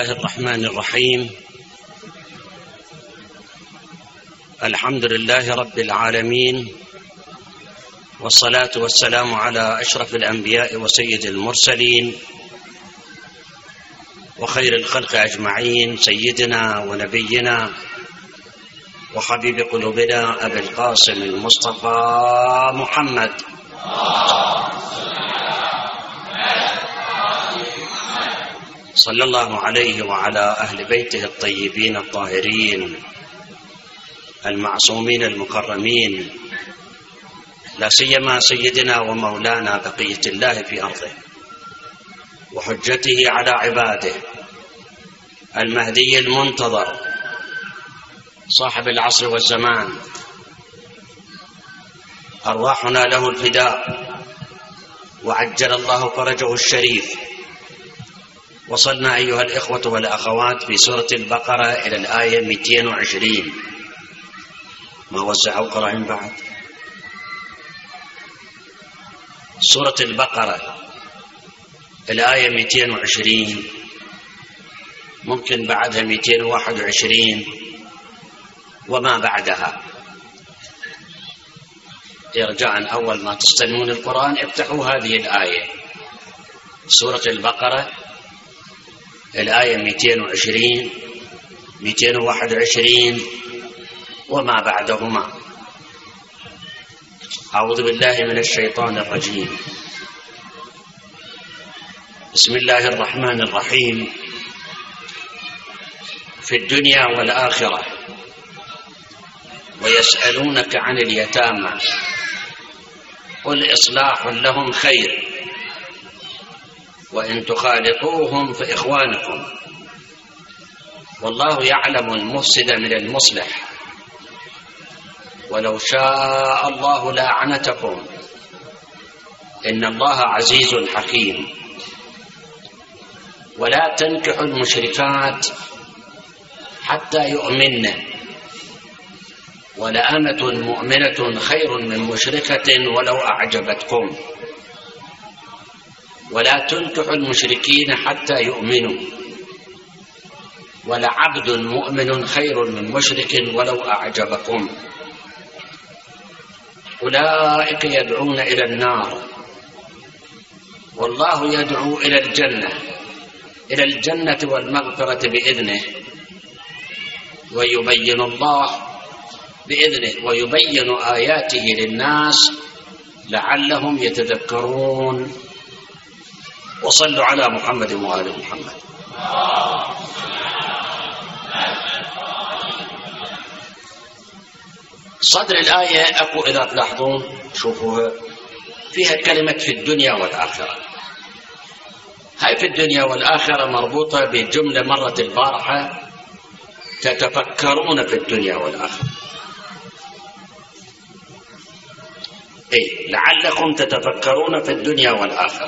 الله الرحمن الرحيم. الحمد لله رب العالمين، والصلاة والسلام على أشرف الأنبياء وسيد المرسلين وخير الخلق أجمعين، سيدنا ونبينا وحبيب قلوبنا أبي القاسم المصطفى محمد صلى الله عليه وعلى أهل بيته الطيبين الطاهرين المعصومين المكرمين، لا سيما سيدنا ومولانا بقية الله في أرضه وحجته على عباده المهدي المنتظر صاحب العصر والزمان، أرواحنا له الفداء وعجل الله فرجه الشريف. وصلنا أيها الإخوة والأخوات في سورة البقرة إلى الآية 220. ما وزعوا قرائن بعد؟ سورة البقرة الآية 220، ممكن بعدها 221 وما بعدها. رجاء أول ما تستلمون القرآن افتحوا هذه الآية، سورة البقرة الآية 220 221 وما بعدهما. أعوذ بالله من الشيطان الرجيم. بسم الله الرحمن الرحيم. في الدنيا والآخرة ويسألونك عن اليتامى قل إصلاح لهم خير وإن تخالطوهم فإخوانكم والله يعلم المفسد من المصلح ولو شاء الله لأعنتكم إن الله عزيز حكيم. ولا تنكحوا المشركات حتى يؤمن ولأمة مؤمنة خير من مشركة ولو أعجبتكم ولا تنكحوا المشركين حتى يؤمنوا ولعبد مؤمن خير من مشرك ولو أعجبكم. أولئك يدعون إلى النار والله يدعو إلى الجنة والمغفرة بإذنه ويبين الله بإذنه ويبين آياته للناس لعلهم يتذكرون. وصلوا على محمد وآل محمد. صدر الآية أكو إذا تلاحظون شوفوها فيها كلمة في الدنيا والآخرة. هاي في الدنيا والآخرة مربوطة بجملة مرت البارحة، تتفكرون في الدنيا والآخرة. لعلكم تتفكرون في الدنيا والآخرة.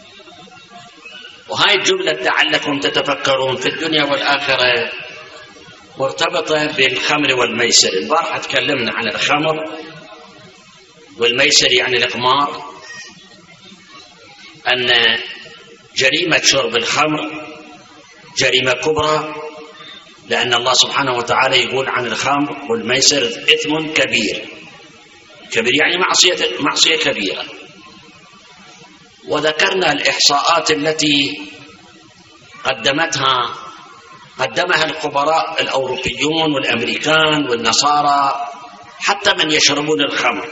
وهاي الجملة لعلكم تتفكرون في الدنيا والآخرة مرتبطة بالخمر والميسر. البارحة تكلمنا عن الخمر والميسر يعني الإقمار، أن جريمة شرب الخمر جريمة كبرى، لأن الله سبحانه وتعالى يقول عن الخمر والميسر إثم كبير. كبير يعني معصية كبيرة. وذكرنا الإحصاءات التي قدمها الخبراء الأوروبيون والأمريكان والنصارى حتى من يشربون الخمر،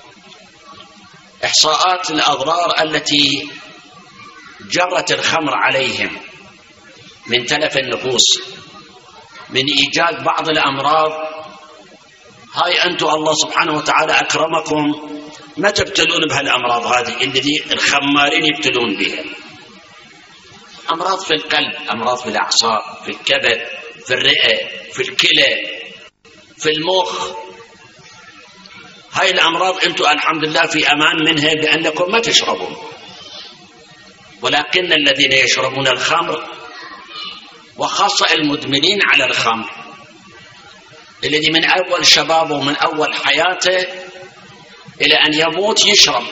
إحصاءات الأضرار التي جرت الخمر عليهم من تلف النفوس، من إيجاد بعض الأمراض. هاي أنتم الله سبحانه وتعالى أكرمكم ما تبتلون بهالأمراض هذه التي الخمارين يبتلون بها. أمراض في القلب، أمراض في الأعصاب، في الكبد، في الرئة، في الكلى، في المخ. هاي الأمراض أنتم الحمد لله في أمان منها بأنكم ما تشربون. ولكن الذين يشربون الخمر وخاصة المدمنين على الخمر، الذي من أول شبابه ومن أول حياته إلى أن يموت يشرب،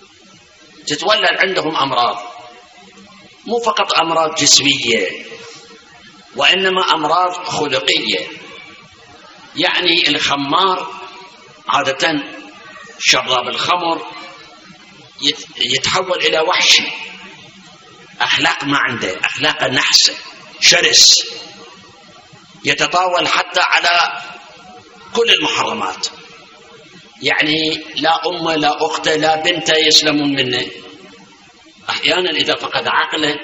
تتولد عندهم أمراض، مو فقط أمراض جسمية، وإنما أمراض خلقية. يعني الخمار عادة شراب الخمر يتحول إلى وحشي، أخلاق ما عنده، أخلاق نحسة، شرس، يتطاول حتى على كل المحرمات. يعني لا أمه لا أخته لا بنته يسلمون منه. أحيانا إذا فقد عقله،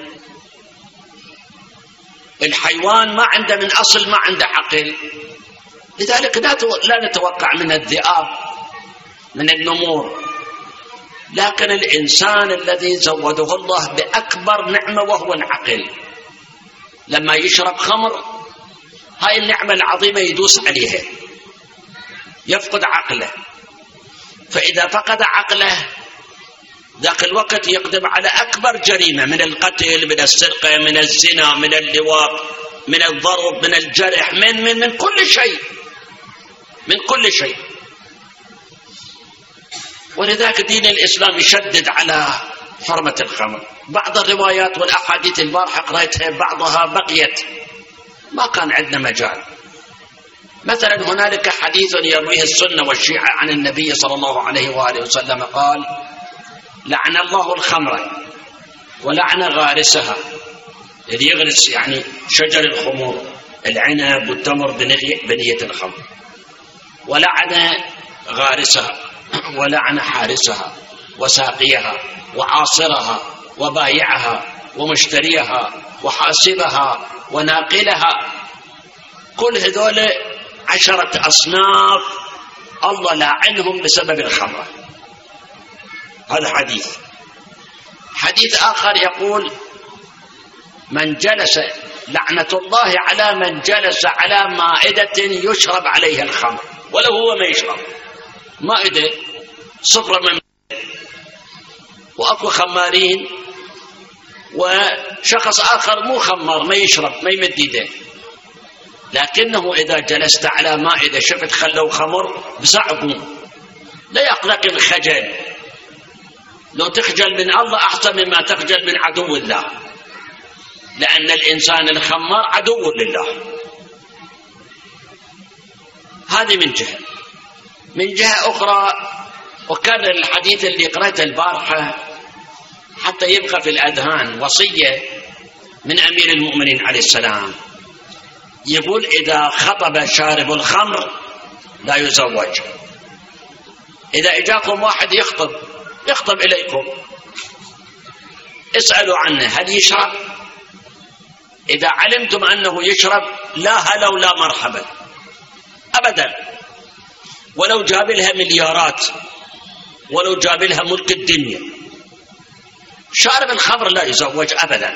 الحيوان ما عنده من أصل، ما عنده عقل، لذلك لا نتوقع من الذئاب، من النمور. لكن الإنسان الذي زوده الله بأكبر نعمة وهو العقل، لما يشرب خمر هاي النعمة العظيمة يدوس عليها، يفقد عقله. فإذا فقد عقله ذاك الوقت يقدم على أكبر جريمة، من القتل، من السرقة، من الزنا، من اللواط، من الضرب، من الجرح، من كل شيء، من كل شيء. ولذلك دين الإسلام يشدد على حرمة الخمر. بعض الروايات والأحاديث البارحة قرأتها بعضها بقيت، ما كان عندنا مجال. مثلا هنالك حديث يرويه السنة والشيعة عن النبي صلى الله عليه وآله وسلم قال: لعن الله الخمر ولعن غارسها، الذي يغرس يعني شجر الخمور، العنب والتمر بنية الخمر، ولعن غارسها، ولعن حارسها وساقيها وعاصرها وبايعها ومشتريها وحاسبها وناقلها. كل هذول 10 أصناف الله لاعنهم بسبب الخمر. هذا حديث. حديث آخر يقول: من جلس، لعنة الله على من جلس على مائدة يشرب عليها الخمر ولو هو ما يشرب. مائدة صفرة من، وأكو خمارين، وشخص آخر مو خمار ما يشرب ما يمد يده، لكنه إذا جلست على مائدة شفت خلوا خمر بصعبه لا يقلق الخجل. لو تخجل من الله أحسن مما تخجل من عدو الله، لأن الإنسان الخمار عدو لله. هذه من جهة. من جهة أخرى، وكان الحديث اللي قرأته البارحة حتى يبقى في الأذهان وصية من أمير المؤمنين عليه السلام، يقول: إذا خطب شارب الخمر لا يزوج. إذا إجاكم واحد يخطب إليكم، اسألوا عنه هل يشرب. إذا علمتم أنه يشرب لا هلا ولا مرحبا أبدا، ولو جاب لها مليارات، ولو جاب لها ملك الدنيا. شارب الخمر لا يزوج أبدا.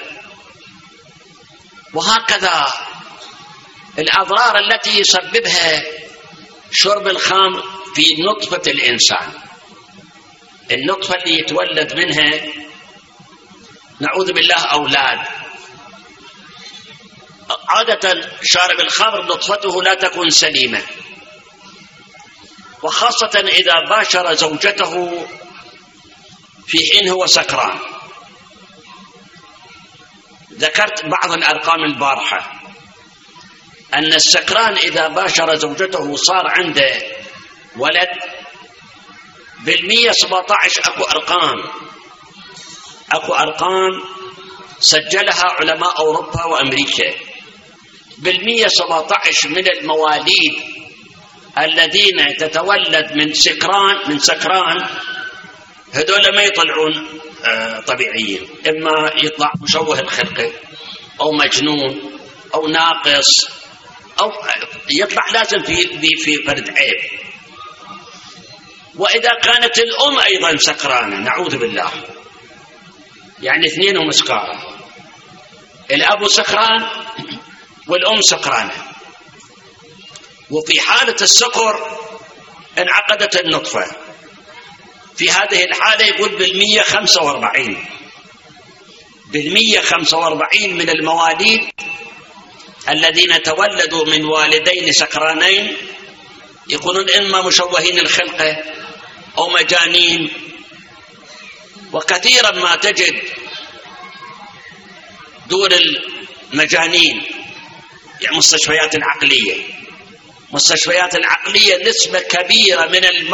وهكذا الأضرار التي يسببها شرب الخمر في نطفة الإنسان، النطفة اللي يتولد منها نعوذ بالله أولاد. عادة شارب الخمر نطفته لا تكون سليمة، وخاصة إذا باشر زوجته في حين هو سكران. ذكرت بعض الأرقام البارحة أن السكران إذا باشر زوجته صار عنده ولد بال117. أكو أرقام سجلها علماء أوروبا وأمريكا. بال117 من المواليد الذين تتولد من سكران هذول ما يطلعون طبيعيين، إما يطلع مشوه الخلقة أو مجنون أو ناقص، أو يطلع لازم في فرد عيب. وإذا كانت الأم أيضا سكرانة نعوذ بالله، يعني اثنينهم سكارى، الأب سكران والأم سكرانة، وفي حالة السكر انعقدت النطفة. في هذه الحالة يقول بال145 من المواليد الذين تولدوا من والدين سكرانين يكونون إما مشوهين الخلقة أو مجانين. وكثيرا ما تجد دور المجانين يعني مستشفيات العقلية نسبة كبيرة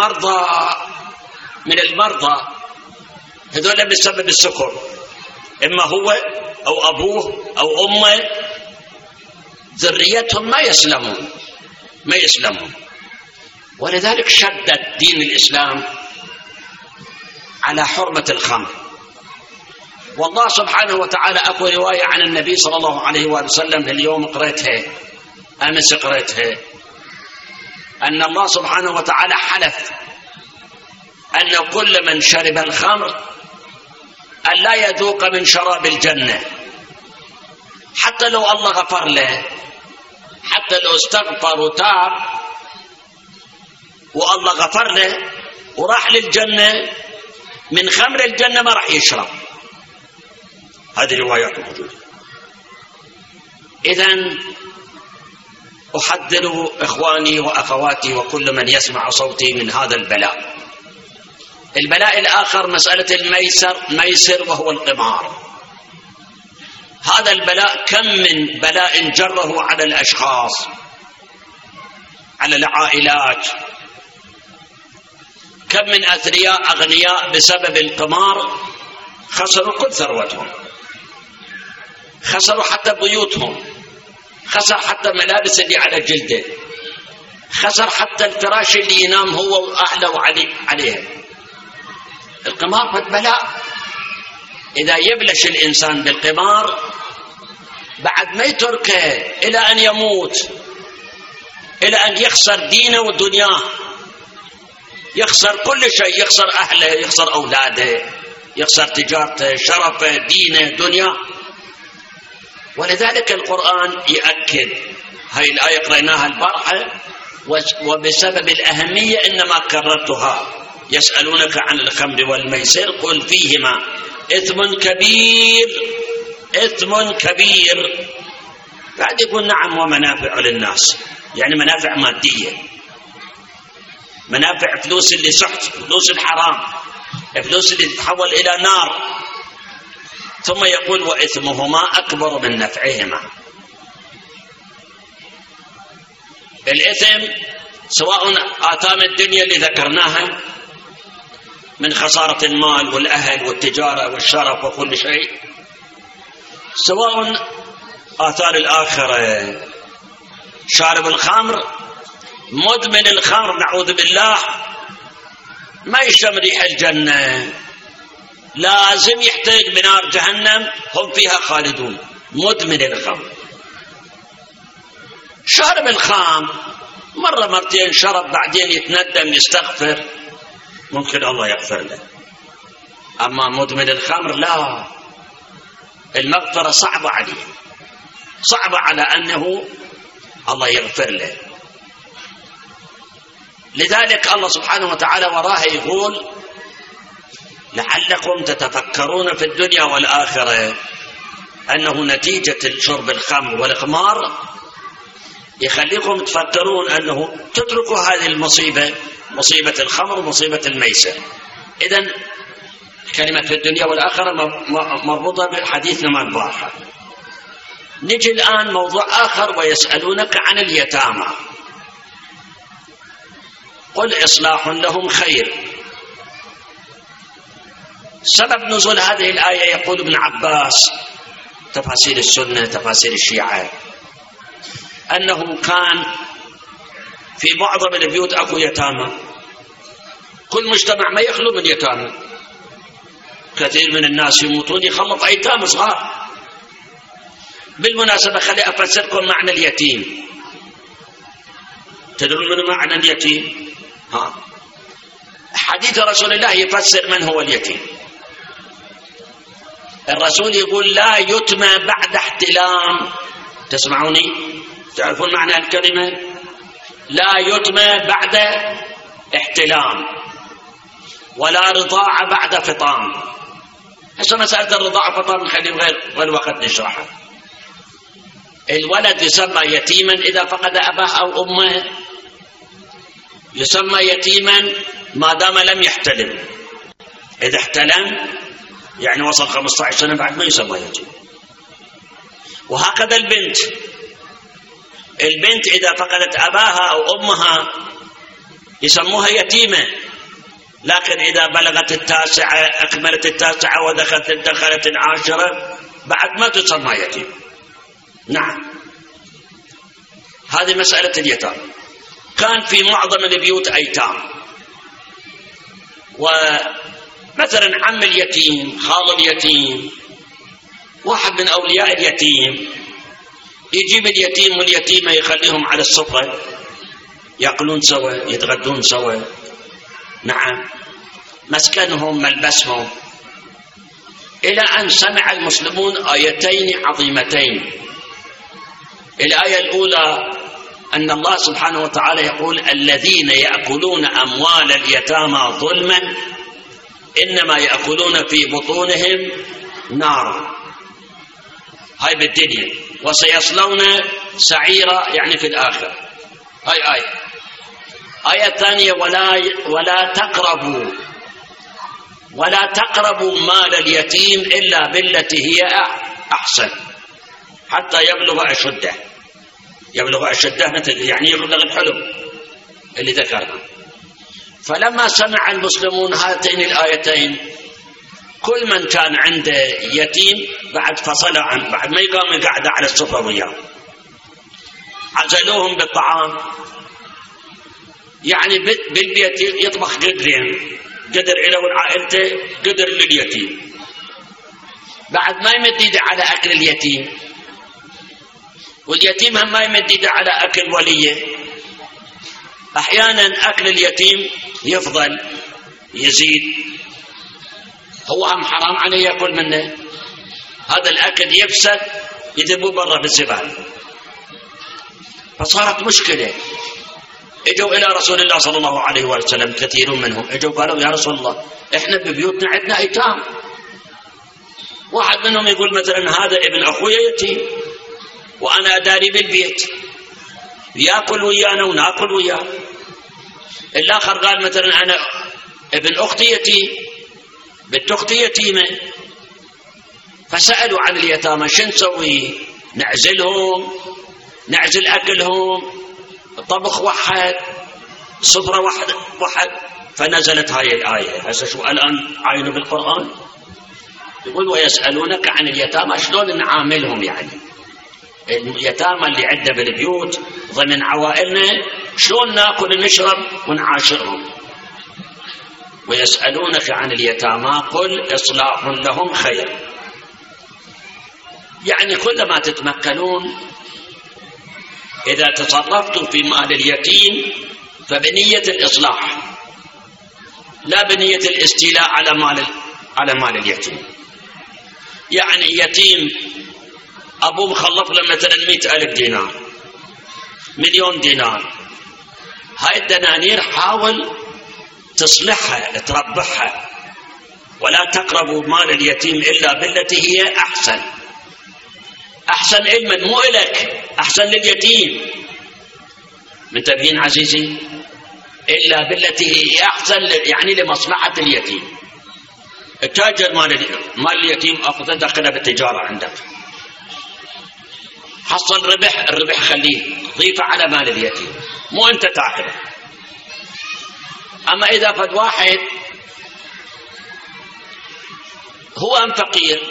من المرضى هذول بسبب السكر، إما هو أو أبوه أو أمه، ذريتهم ما يسلمون. ولذلك شدد دين الإسلام على حرمة الخمر. والله سبحانه وتعالى أكو رواية عن النبي صلى الله عليه وسلم اليوم قريتها أمس قريتها، أن الله سبحانه وتعالى حلف أن كل من شرب الخمر أن لا يذوق من شراب الجنة، حتى لو الله غفر له، حتى لو استغفر وتاب والله غفر له وراح للجنة، من خمر الجنة ما راح يشرب. هذه روايات موجودة. إذن أحذر إخواني وأخواتي وكل من يسمع صوتي من هذا البلاء. البلاء الآخر مسألة الميسر وهو القمار. هذا البلاء كم من بلاء جره على الأشخاص، على العائلات، كم من أثرياء أغنياء بسبب القمار خسروا كل ثروتهم، خسروا حتى بيوتهم، خسر حتى ملابس اللي على جلده، خسر حتى الفراش اللي ينام هو وأهله عليها. القمار قد بلاء. إذا يبلش الإنسان بالقمار بعد ما يتركه إلى أن يموت، إلى أن يخسر دينه ودنياه، يخسر كل شيء، يخسر أهله، يخسر أولاده، يخسر تجارته، شرفه، دينه، دنياه. ولذلك القرآن يأكد، هاي الآية قرأناها البارحة وبسبب الأهمية إنما كررتها. يسألونك عن الخمر والميسر قل فيهما إثم كبير. بعد يقول نعم ومنافع للناس، يعني منافع مادية، منافع فلوس اللي سحت، فلوس الحرام، فلوس اللي تتحول إلى نار. ثم يقول وإثمهما أكبر من نفعهما. الإثم سواء آثام الدنيا اللي ذكرناها من خسارة المال والأهل والتجارة والشرف وكل شيء، سواء آثار الآخرة، شارب الخمر، مدمن الخمر نعوذ بالله، ما يشم ريح الجنة، لازم يحتاج بنار جهنم هم فيها خالدون. مدمن الخمر، شارب الخمر مرة مرتين شرب بعدين يتندم يستغفر، ممكن الله يغفر له. أما مدمن الخمر لا، المغفرة صعبة عليه، صعبة على أنه الله يغفر له. لذلك الله سبحانه وتعالى وراه يقول لعلكم تتفكرون في الدنيا والآخرة، أنه نتيجة شرب الخمر والخمار يخليكم تفكرون أنه تتركوا هذه المصيبة، مصيبة الخمر ومصيبة الميسر. إذن كلمة في الدنيا والآخرة مربوطة بحديثنا مع البارحة. نجي الآن موضوع آخر، ويسألونك عن اليتامى قل إصلاح لهم خير. سبب نزول هذه الآية يقول ابن عباس، تفاسير السنة تفاسير الشيعة، أنه كان في معظم البيوت أكو يتامى، كل مجتمع ما يخلو من يتامى، كثير من الناس يموتون يخلط أيتام صغار. بالمناسبة خلي أفسركم معنى اليتيم. تدرون من معنى اليتيم؟ حديث رسول الله يفسر من هو اليتيم. الرسول يقول لا يتمى بعد احتلام. تسمعوني؟ تعرفون معنى الكلمة؟ لا يتمى بعد احتلام، ولا رضاعة بعد فطام. هسه مسألة الرضاعة فطام نخليه غير وقت نشرحها. الولد يسمى يتيما إذا فقد أباه أو أمه، يسمى يتيما ما دام لم يحتلم. إذا احتلم يعني وصل 15 سنة بعد ما يسمى يتيم. وهكذا البنت البنت إذا فقدت أباها أو أمها يسموها يتيمة، لكن إذا بلغت 9 أكملت 9 ودخلت 10 بعد ما تسمى يتيم. نعم، هذه مسألة اليتامى. كان في معظم البيوت أيتام، ومثلا عم اليتيم، خال اليتيم، واحد من أولياء اليتيم يجيب اليتيم واليتيمة يخليهم على السفرة، يأكلون سوا، يتغدون سوا. نعم، مسكنهم، ملبسهم، إلى أن سمع المسلمون آيتين عظيمتين. الآية الأولى أن الله سبحانه وتعالى يقول: الذين يأكلون أموال اليتامى ظلما إنما يأكلون في بطونهم نارا، هاي بالدنيا، وسيصلون سعيرا، يعني في الآخرة. هاي آية الثانية: ولا تقربوا مال اليتيم إلا بالتي هي أحسن حتى يبلغ أشده. يبلغ أشده يعني يبلغ الحلم اللي ذكرها. فلما سمع المسلمون هاتين الآيتين، كل من كان عنده يتيم بعد فصل عنه، بعد ما يقام قاعدة على السفرة وياه، عزلوهم بالطعام، يعني بالبيت يطبخ قدرين، قدر إلى والعائلته، قدر لليتيم، بعد ما يمد يده على أكل اليتيم، واليتيم هم ما يمد يده على أكل وليه. أحيانا أكل اليتيم يفضل يزيد، هو هم حرام عليه يأكل منه، هذا الأكل يفسد يذبوه برا بالزبالة. فصارت مشكلة. اجوا إلى رسول الله صلى الله عليه وسلم كثير منهم، اجوا قالوا: يا رسول الله، احنا ببيوتنا عندنا ايتام. واحد منهم يقول مثلا: هذا ابن اخوي يتيم وانا اداري بالبيت، ياكل ويانا وناكل وياه. الاخر قال مثلا: انا ابن اختي يتيم، بنت اختي يتيمه. فسالوا عن اليتامى: شو نسوي؟ نعزلهم، نعزل اكلهم، طبخ واحد، سفرة واحد. فنزلت هاي الآية. هسه شو الآن عاينوا بالقرآن، يقول: ويسألونك عن اليتامى، شلون نعاملهم؟ يعني اليتامى اللي عندنا بالبيوت ضمن عوائلنا، شلون ناكل ونشرب ونعاشرهم؟ ويسألونك عن اليتامى قل إصلاح لهم خير. يعني كلما تتمكنون إذا تصرفتم في مال اليتيم فبنية الإصلاح، لا بنية الاستيلاء على مال اليتيم. يعني يتيم أبوه مخلف له مثلا 100,000 دينار، 1,000,000 دينار، هاي الدنانير حاول تصلحها، تربحها. ولا تقربوا مال اليتيم إلا بالتي هي أحسن. أحسن علما، مو إلك، أحسن لليتيم. منتبهين عزيزي؟ إلا بالتي هي أحسن، يعني لمصلحة اليتيم. التاجر مال اليتيم أخذ دخله بالتجارة عندك، حصل الربح خليه ضيفه على مال اليتيم، مو أنت تأخذه. أما إذا فد واحد هو أم فقير،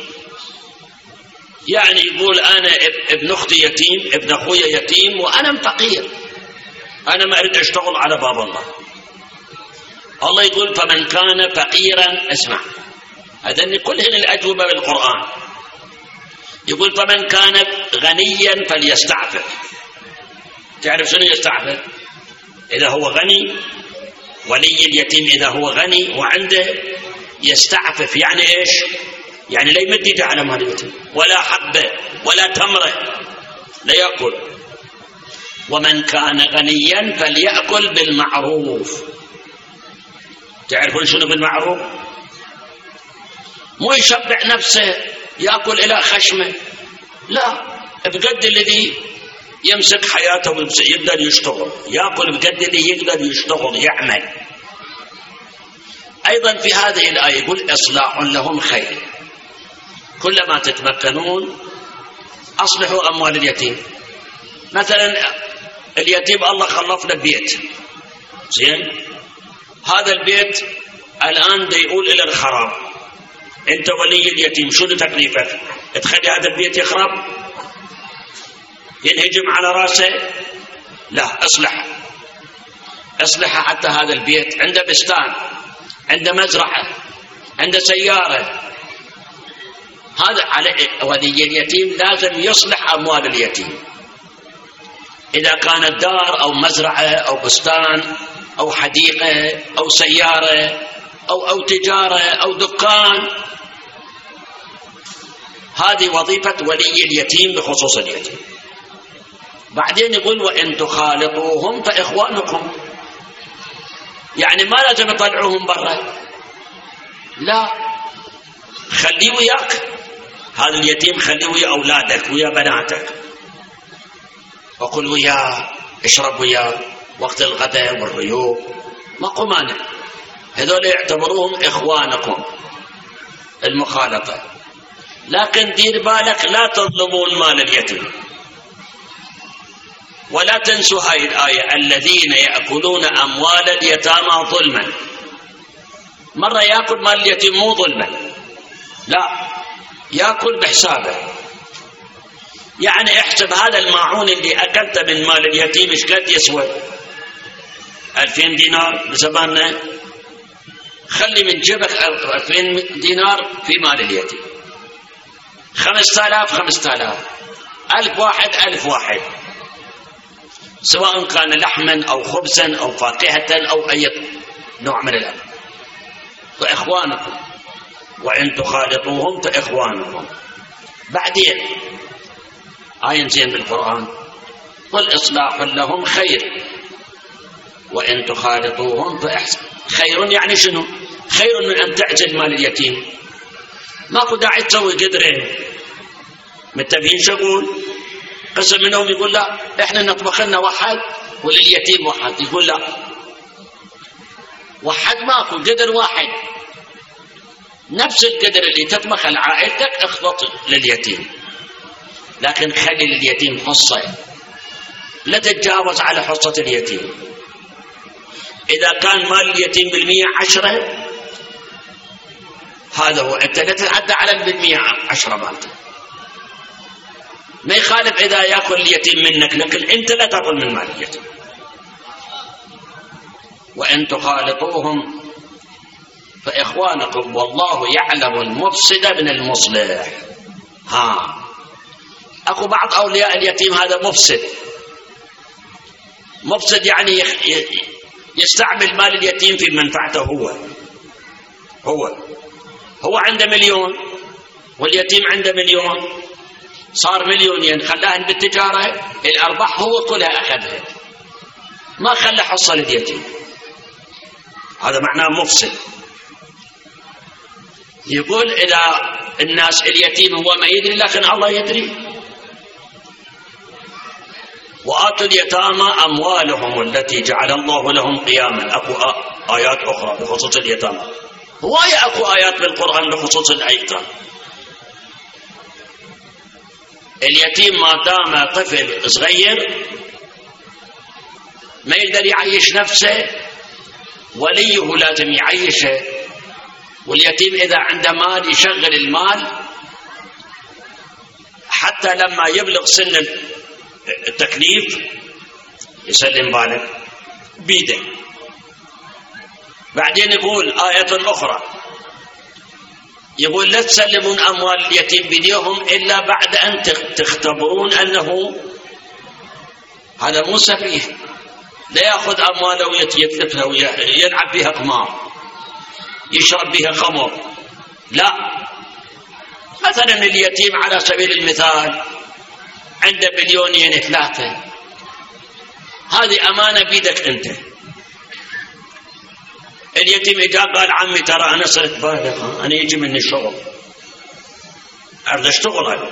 يعني يقول: أنا ابن أختي يتيم، ابن أخوي يتيم، وأنا فقير، أنا ما أريد أشتغل على باب الله. الله يقول: فمن كان فقيرا، اسمع، هذين كلهن الأجوبة بالقرآن. يقول: فمن كان غنيا فليستعفف. تعرف شنو يستعفف؟ إذا هو غني، ولي اليتيم إذا هو غني وعنده، يستعفف يعني إيش؟ يعني لا يمد يده على مال اليتيم، ولا حبة ولا تمرة لا يأكل. ومن كان غنيا فليأكل بالمعروف. تعرفون شنو بالمعروف؟ مو يشبع نفسه يأكل إلى خشمه، لا، بقد الذي يمسك حياته يقدر يشتغل، يأكل بقد الذي يقدر يشتغل يعمل. أيضا في هذه الآية يقول: إصلاح لهم خير. كلما تتمكنون أصلحوا أموال اليتيم. مثلا اليتيم الله خلف له بيت، زين، هذا البيت الآن دا يقول إلى الخراب، أنت ولي اليتيم شنو تكليفك؟ تخلي هذا البيت يخرب ينهجم على راسه؟ لا، اصلح حتى هذا البيت عنده بستان، عنده مزرعة، عنده سيارة. هذا على ولي اليتيم لازم يصلح أموال اليتيم، إذا كانت دار أو مزرعة أو بستان أو حديقة أو سيارة أو تجارة أو دكان. هذه وظيفة ولي اليتيم بخصوص اليتيم. بعدين يقول وإن تخالطوهم فإخوانكم، يعني ما لازم يطلعوهم برا، لا، خليه وياك، هذا اليتيم خليه ويا أولادك ويا بناتك، وكل وياه، اشرب وياه وقت الغداء والريوق، ماكو مانع. هذول يعتبروهم إخوانكم المخالطة. لكن دير بالك لا تظلمون مال اليتيم. ولا تنسوا هاي الآية، الذين يأكلون أموال اليتامى ظلما. مرة يأكل مال اليتيم مو ظلما، لا، يأكل بحسابه. يعني احسب هذا الماعون اللي أكلته من مال اليتيم ايش قد يسوى؟ 2000 دينار بزماننا، خلي من جيبك 2000 دينار في مال اليتيم، 5000 5000، 1000 واحد 1000 واحد، سواء كان لحما أو خبزا أو فاكهة أو أي نوع من الأكل. فإخوانكم وإن تخالطوهم فإخوانكم. بعدين آية زين بالقرآن، قل إصلاح لهم خير وإن تخالطوهم فإحسن. خير يعني شنو؟ خير من أن تعزل مال اليتيم، ماكو داعي تسوي قدرين متفقين شغول. قسم منهم يقول لا احنا نطبخ لنا واحد ولليتيم واحد، يقول لا، واحد ماكو، قدر واحد، نفس القدر اللي تطبخ لعائلتك اخلط لليتيم، لكن خلي لليتيم حصة، لا تتجاوز على حصة اليتيم. إذا كان مال اليتيم ب100 10، هذا هو، أنت لا تتعدى على ب100 مالته. ما يخالف إذا يأكل اليتيم منك، لكن أنت لا تأكل من مال اليتيم. وإن تخالطوهم فإخوانكم والله يعلم المفسد من المصلح. أكو بعض أولياء اليتيم هذا مفسد يعني يستعمل مال اليتيم في منفعته هو عنده 1,000,000 واليتيم عنده 1,000,000، صار 2,000,000 خلاهن بالتجارة، الأرباح هو كلها أخذها، ما خلى حصة لليتيم. هذا معناه مفسد. يقول إذا الناس اليتيم هو ما يدري لكن الله يدري. وآتوا اليتامى أموالهم التي جعل الله لهم قياما. أكو آيات أخرى بخصوص اليتامى، هواية أكو آيات بالقرآن بخصوص الأيتام. اليتيم ما دام طفل صغير ما يقدر يعيش نفسه، وليه لازم يعيشه. واليتيم إذا عنده مال يشغل المال حتى لما يبلغ سن التكليف يسلم بالك بيده. بعدين يقول آية أخرى، يقول لا تسلمون أموال اليتيم بيديهم إلا بعد أن تختبرون أنه هذا مو سفيه، لا يأخذ أمواله ويتلفها ويلعب بها قمار، يشرب بها خمر، لا. مثلا اليتيم على سبيل المثال عنده 2,000,000 3، هذه أمانة بيدك أنت. اليتيم إذا قال عمي ترى أنا صرت بالغ، أنا يجي مني شغل، أريد أشتغل، هذا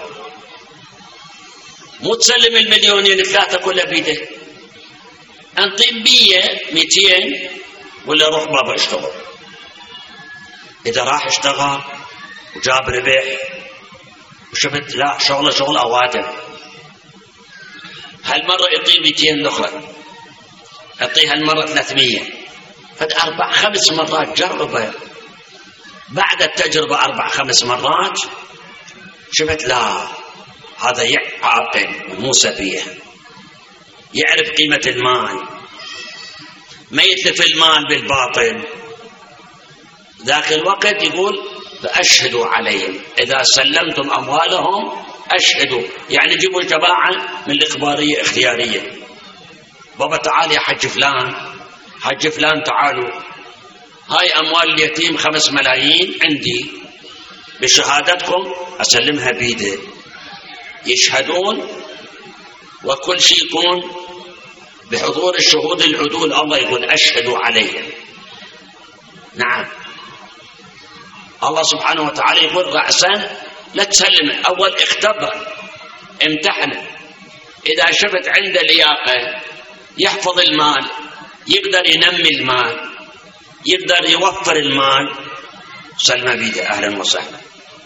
مو تسلم 2,000,000 3 كلها بيدك، أنطي 100 200 ولا روح بابا اشتغل. إذا راح اشتغل وجاب ربح وشفت لا شغله أوادم، هل هالمرة يعطيه 200 أخرى، يعطيه هالمرة 300، فد 4-5 مرات جربه. بعد التجربة 4-5 مرات شفت لا، هذا عاقل مو سفيه، يعرف قيمة المال، ما يتلف المال بالباطل. ذاك الوقت يقول فأشهدوا عليهم إذا سلمتم أموالهم أشهدوا، يعني جيبوا الجماعة من الإخبارية اختيارية. بابا تعال يا حج فلان، حج فلان تعالوا، هاي أموال اليتيم 5 ملايين عندي، بشهادتكم أسلمها بيده. يشهدون وكل شيء يكون بحضور الشهود العدول. الله يقول أشهدوا عليهم. نعم، الله سبحانه وتعالى يقول رأسا لا تسلم، أول اختبر امتحنه. إذا شفت عنده لياقة يحفظ المال، يقدر ينمي المال، يقدر يوفر المال، سلم بيده أهلا وسهلا.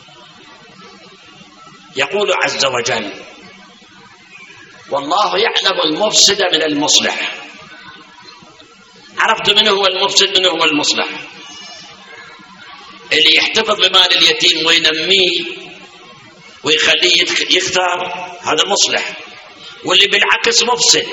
يقول عز وجل والله يعلم المفسد من المصلح. عرفت من هو المفسد من هو المصلح؟ اللي يحتفظ بمال اليتيم وينميه ويخليه يكثر هذا مصلح، واللي بالعكس مفسد.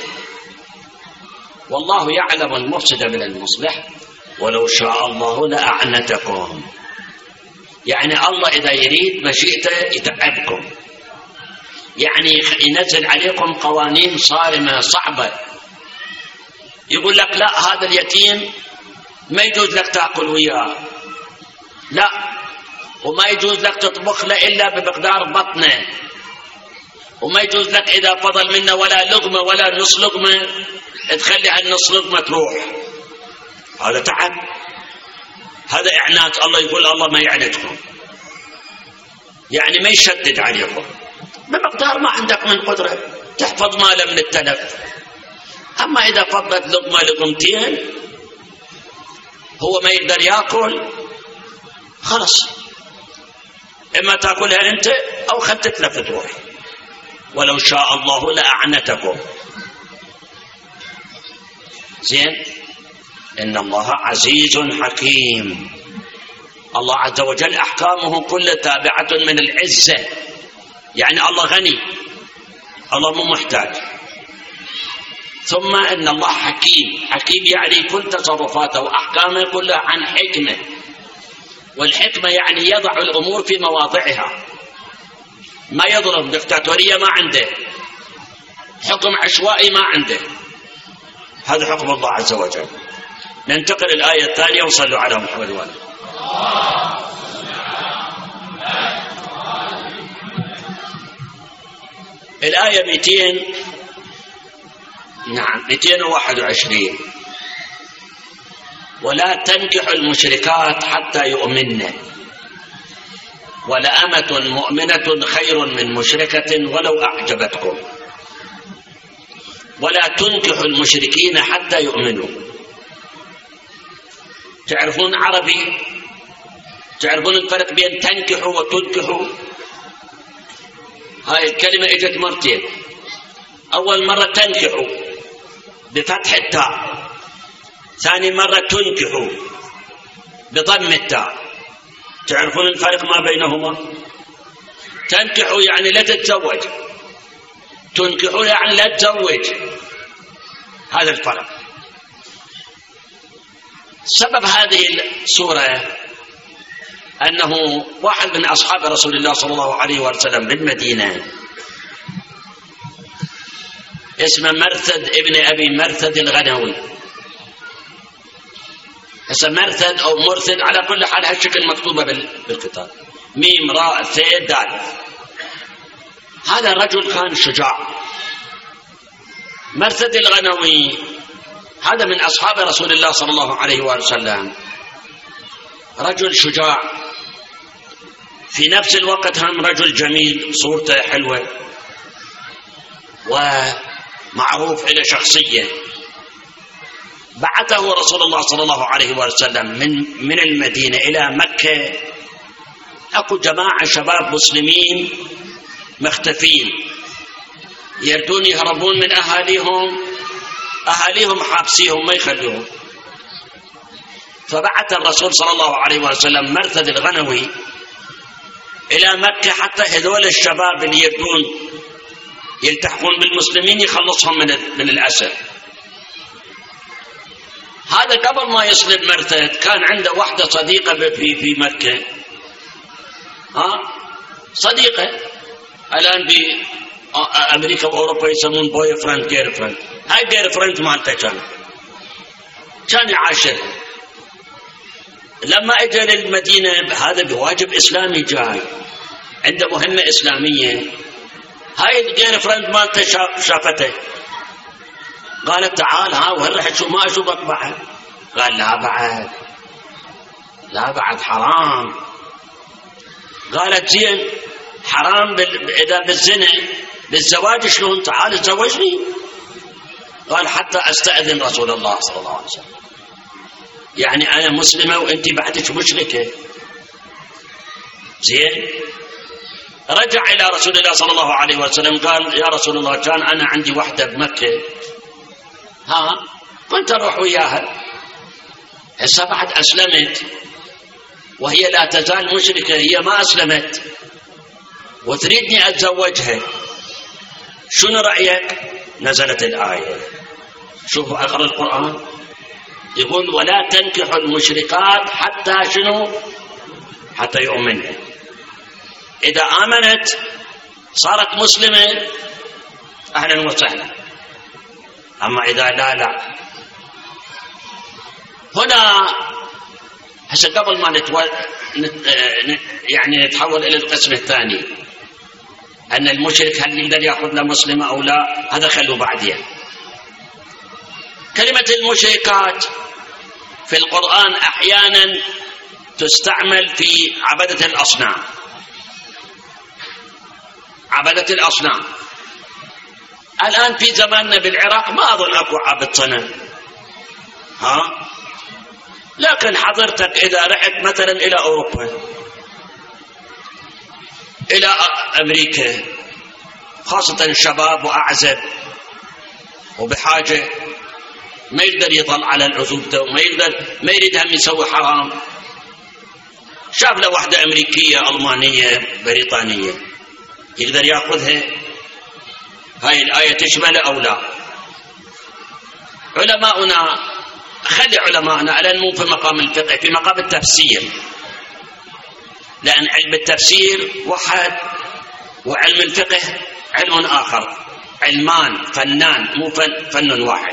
والله يعلم المفسد من المصلح ولو شاء الله لأعنتكم. يعني الله إذا يريد مشيئته يتعبكم، يعني ينزل عليكم قوانين صارمة صعبة. يقول لك لا، هذا اليتيم ما يجوز لك تأكل وياه، لا، وما يجوز لك تطبخ له إلا بمقدار بطنه، وما يجوز لك إذا فضل منه ولا لقمة ولا نص لقمة تخلي هالنص لقمة تروح. هذا تعب، هذا إعنات. الله يقول الله ما يعنتكم، يعني ما يشدد عليكم، بمقدار ما عندك من قدرة تحفظ ماله من التلف. أما إذا فضلت لقمة لقمتين هو ما يقدر يأكل، خلص إما تأكلها أنت أو خل تتلف تروح. ولو شاء الله لأعنتكم. زين، إن الله عزيز حكيم. الله عز وجل أحكامه كلها تابعة من العزة، يعني الله غني، الله مو محتاج. ثم إن الله حكيم. حكيم يعني كل تصرفاته وأحكامه كلها عن حكمة، والحكمة يعني يضع الأمور في مواضعها، ما يضرب دكتاتورية ما عنده، حكم عشوائي ما عنده. هذا حكم الله عز وجل. ننتقل الآية الثانية وصلوا على محمد وآله. الآية 221. ولا تنكحوا المشركات حتى يؤمنن ولأمة مؤمنة خير من مشركة ولو أعجبتكم ولا تنكحوا المشركين حتى يؤمنوا. تعرفون عربي؟ تعرفون الفرق بين تنكحوا وتنكحوا؟ هاي الكلمة اجت مرتين. أول مرة تنكحوا بفتح التاء، ثاني مرة تنكحوا بضم التاء. تعرفون الفرق ما بينهما؟ تنكحوا يعني لا تتزوج، تنكحوا يعني لا تزوج. هذا الفرق. سبب هذه السورة أنه واحد من أصحاب رسول الله صلى الله عليه وسلم بالمدينة اسمه مرثد ابن أبي مرثد الغنوي. اسمه مرثد أو مرثد على كل حال هالشكل مكتوبة بالكتاب، ميم راء ثاء دال. هذا الرجل كان شجاع. مرثد الغنوي هذا من أصحاب رسول الله صلى الله عليه وسلم، رجل شجاع في نفس الوقت، هم رجل جميل، صورته حلوة ومعروف إلى شخصية. بعثه رسول الله صلى الله عليه وسلم من المدينة إلى مكة. أكو جماعة شباب مسلمين مختفين، يردون يهربون من أهاليهم حابسيهم ما يخلوهم. فبعث الرسول صلى الله عليه وسلم مرثد الغنوي إلى مكة حتى هذول الشباب اللي يردون يلتحقون بالمسلمين يخلصهم من الأسر. هذا قبل ما يصلب مرثد كان عنده واحدة صديقة في مكة، صديقة الآن بأمريكا وأوروبا يسمون بوي فريند جير فريند. هاي جير فريند مالته كان يعاشرها. لما اجى للمدينة هذا بواجب إسلامي جاي عنده مهمة إسلامية، هاي الجير فريند مالته شافته قالت تعال وين رحت ما أشوفك بعد؟ قال لا بعد حرام. قالت زين حرام إذا بالزنا بالزواج شلون؟ تعال تزوجني. قال حتى أستأذن رسول الله صلى الله عليه وسلم، يعني أنا مسلمة وأنت بعدك مشركة. زين رجع إلى رسول الله صلى الله عليه وسلم قال يا رسول الله كان أنا عندي وحدة بمكة كنت أروح وياها، هسه بعد أسلمت وهي لا تزال مشركة، هي ما أسلمت وتريدني أتزوجها، شنو رأيك؟ نزلت الآية. شوفوا أقرأ القرآن يقول ولا تنكحوا المشركات حتى شنو؟ حتى يؤمنوا. إذا آمنت صارت مسلمة أهلا وسهلا، أما إذا لا. هنا هسه قبل ما يعني نتحول إلى القسم الثاني أن المشرك هل يقدر يأخذ له مسلمة أو لا، هذا خلوه بعدين. كلمة المشركات في القرآن أحيانا تستعمل في عبدة الأصنام. عبدة الأصنام الآن في زماننا بالعراق ما أظن أكو عابد صنم، لكن حضرتك إذا رحت مثلا إلى أوروبا إلى أمريكا خاصة شباب وأعزب وبحاجة ما يقدر يطل على العزوبته وما ما يريد هم يسوي حرام، شاف له واحدة أمريكية ألمانية بريطانية يقدر يأخذها. هاي الآية تشمل أو لا؟ علماؤنا خلي علماءنا الآن مو في مقام الفقه، في مقام التفسير، لأن علم التفسير واحد وعلم الفقه علم آخر، علمان فنان مو فن واحد.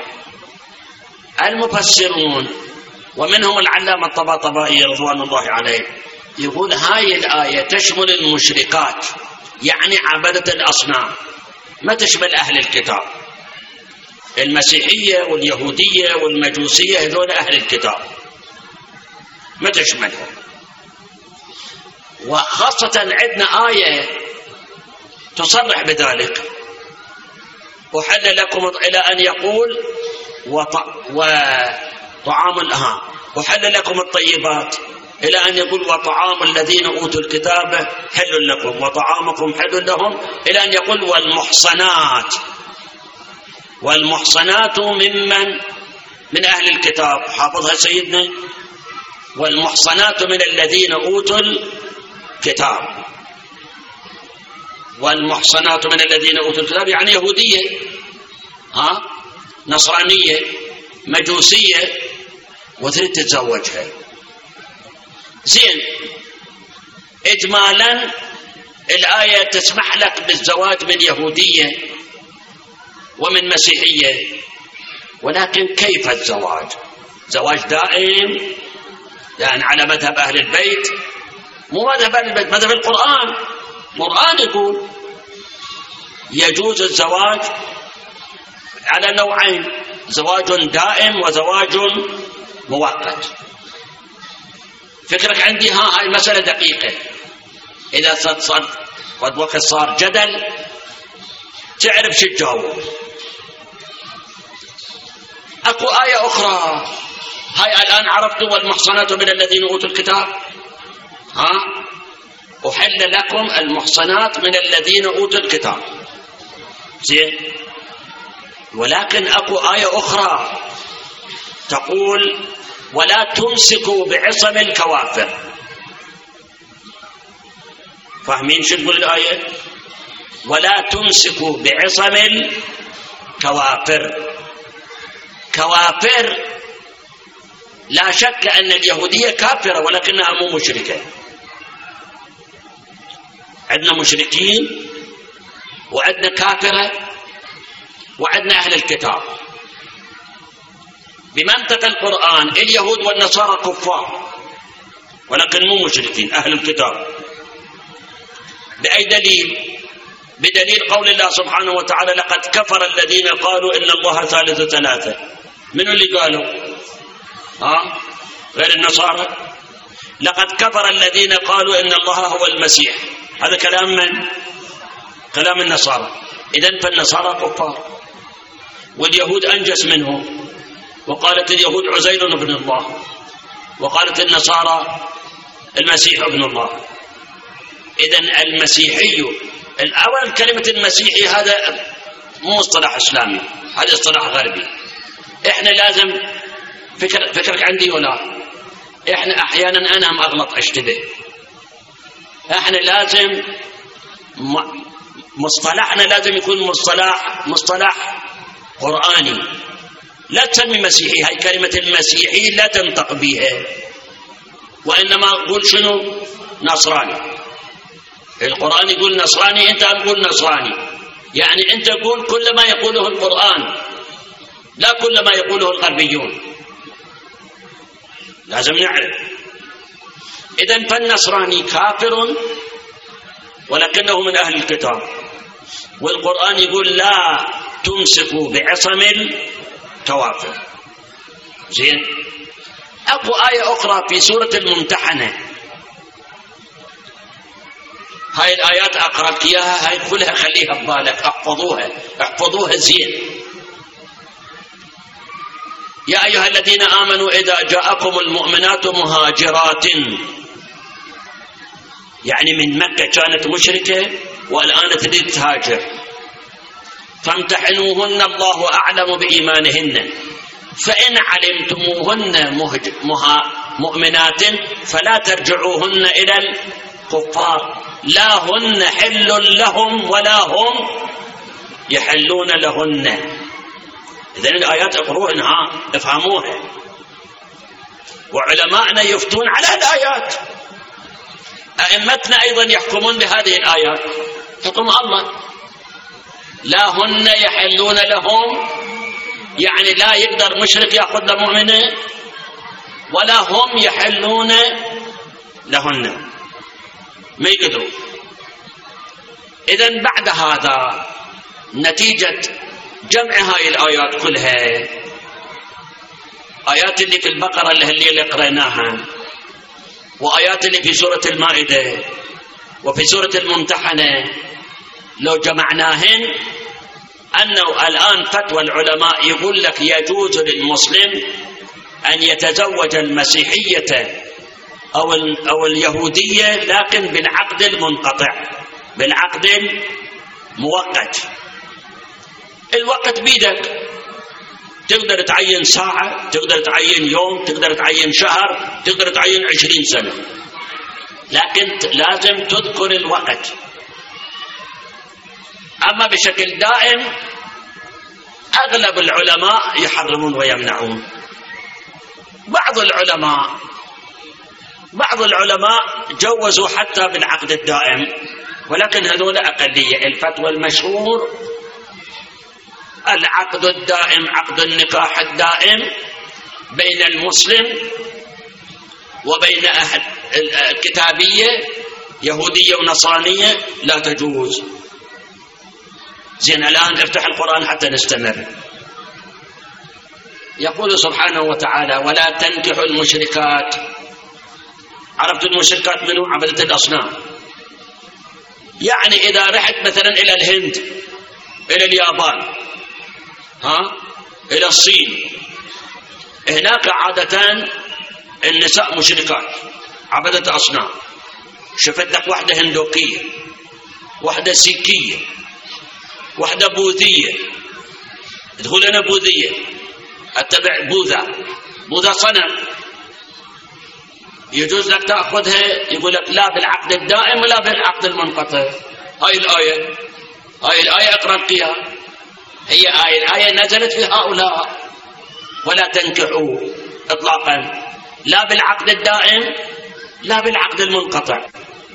المفسرون ومنهم العلامة الطباطبائي رضوان الله عليه يقول هاي الآية تشمل المشركات يعني عبدة الأصنام، ما تشمل أهل الكتاب. المسيحية واليهودية والمجوسية هذول أهل الكتاب ما تشملهم. وخاصة عندنا آية تصرح بذلك وحل لكم إلى أن يقول وطعام وحل لكم الطيبات إلى أن يقول وطعام الذين أوتوا الكتاب حل لكم وطعامكم حل لهم إلى أن يقول والمحصنات من أهل الكتاب. حافظها سيدنا، والمحصنات من الذين أوتوا الكتاب. والمحصنات من الذين أوتوا الكتاب يعني يهودية نصرانية مجوسية وتريد تتزوجها. زين إجمالا الآية تسمح لك بالزواج من يهودية ومن مسيحية، ولكن كيف الزواج؟ زواج دائم يعني على مذهب أهل البيت، مو مذهب أهل البيت، مذهب القرآن يقول يجوز الزواج على نوعين، زواج دائم وزواج مؤقت. فكرك عندي هاي مسألة دقيقة، إذا قد وقت صار جدل تعرف شو تجاوب. أكو آية أخرى هاي الآن عرفتوا والمحصنات من الذين أوتوا الكتاب أحل لكم المحصنات من الذين أوتوا الكتاب. زين. ولكن أكو آية أخرى تقول ولا تمسكوا بعصم الكوافر. فاهمين شو تقول الآية؟ ولا تمسكوا بعصم الكوافر. كوافر لا شك أن اليهودية كافرة ولكنها مو مشركة. عندنا مشركين وعندنا كافرة وعندنا أهل الكتاب. بمنطق القرآن اليهود والنصارى كفار ولكن مو مشركين أهل الكتاب. بأي دليل؟ بدليل قول الله سبحانه وتعالى لقد كفر الذين قالوا إن الله ثالث ثلاثة. من اللي قالوا؟ غير النصارى. لقد كفر الذين قالوا إن الله هو المسيح. هذا كلام من؟ كلام النصارى. إذن فالنصارى كفار واليهود أنجس منهم. وقالت اليهود عزير ابن الله وقالت النصارى المسيح ابن الله. إذن المسيحي الأول كلمة المسيحي هذا مو اصطلاح إسلامي، هذا اصطلاح غربي. إحنا لازم فكرك عندي ولا إحنا أحيانا أنا أغلط أشتبه. إحنا لازم مصطلحنا لازم يكون مصطلح قرآني. لا تسمي مسيحي، هاي كلمة المسيحي لا تنطق بها وإنما قول شنو؟ نصراني. القرآن يقول نصراني أنت تقول نصراني، يعني أنت قول كل ما يقوله القرآن لا كل ما يقوله الغربيون. لازم نعرف. إذن فالنصراني كافر ولكنه من أهل الكتاب. والقرآن يقول لا تمسكوا بعصم الكوافر. زين. أكو آية أخرى في سورة الممتحنة. هاي الآيات أقرأك إياها، هاي كلها خليها ببالك، احفظوها زين. يا أيها الذين آمنوا إذا جاءكم المؤمنات مهاجرات، يعني من مكة كانت مشركة والآن تريد تهاجر، فامتحنوهن الله أعلم بإيمانهن، فإن علمتموهن مؤمنات فلا ترجعوهن إلى الكفار لا هن حل لهم ولا هم يحلون لهن. إذن الآيات اقروها افهموها. وعلماءنا يفتون على الآيات، أئمتنا أيضا يحكمون بهذه الآيات حكم الله. لا هن يحلون لهم، يعني لا يقدر مشرك يأخذ مؤمنة ولا هم يحلون لهن، ما يقدروا. إذن بعد هذا نتيجة جمع هاي الآيات كلها، آيات اللي في البقرة اللي قرأناها وآيات اللي في سورة المائدة وفي سورة الممتحنة، لو جمعناهن أنه الآن فتوى العلماء يقول لك يجوز للمسلم أن يتزوج المسيحية أو اليهودية لكن بالعقد المنقطع، بالعقد المؤقت. الوقت بيدك، تقدر تعين ساعة، تقدر تعين يوم، تقدر تعين شهر، تقدر تعين 20 سنة، لكن لازم تذكر الوقت. أما بشكل دائم أغلب العلماء يحرمون ويمنعون. بعض العلماء جوزوا حتى بالعقد الدائم، ولكن هذول أقلية. الفتوى المشهور العقد الدائم، عقد النكاح الدائم بين المسلم وبين أهل الكتابية يهودية ونصرانية لا تجوز. زين، الآن افتح القرآن حتى نستمر. يقول سبحانه وتعالى ولا تنكحوا المشركات. عرفت المشركات منهم؟ عبدة الأصنام. يعني إذا رحت مثلا إلى الهند، إلى اليابان، إلى الصين، هناك عادة النساء مشركات عبدة أصنام. شفت لك واحدة هندوكية، واحدة سيكية، وحدة بوذية تقول أنا بوذية أتبع بوذا صنم، يجوز لك تأخذها؟ يقول لك لا بالعقد الدائم ولا بالعقد المنقطع. هاي الآية أقرأ فيها، هي الآية نزلت في هؤلاء. ولا تنكحوا إطلاقا لا بالعقد الدائم لا بالعقد المنقطع.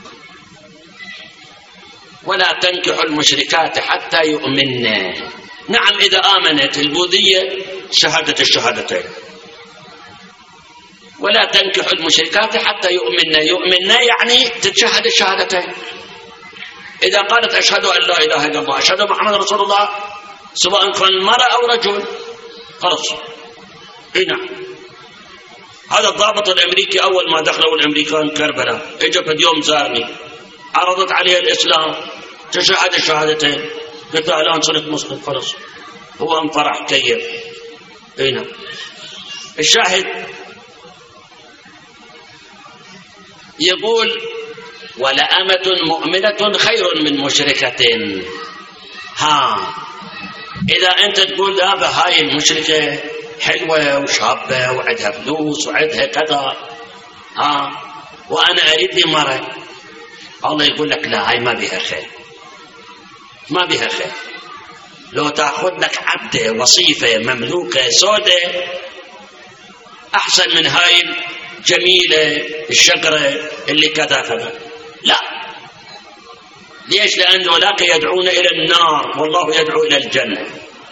ولا تنكحوا المشركات حتى يؤمن. نعم إذا آمنت البوذية شهادة الشهادتين. ولا تنكحوا المشركات حتى يؤمن يعني تتشهد الشهادتين. إذا قالت أشهد أن لا إله إلا الله أشهد محمد رسول الله، سواء كان المرأة أو رجل، خلاص. نعم. هذا الضابط الأمريكي أول ما دخلوا الأمريكان كربلاء إجا في اليوم زارني، عرضت عليه الإسلام، تشهد الشهادتين، قلت له الآن صرت مسلم خلاص. هو انفرح كيف. نعم. الشاهد يقول ولأمة مؤمنة خير من مشركة. إذا أنت تقول لا هاي المشركة حلوة وشابة وعندها فلوس وعندها كذا، وأنا أريد لي مرة، الله يقول لك لا، هاي ما بها خير، ما بها خير. لو تأخذ لك عبدة وصيفة مملوكة سودة أحسن من هاي جميلة الشجرة اللي كذا كذا. لا. ليش؟ لأن أولاك يدعون إلى النار والله يدعو إلى الجنة.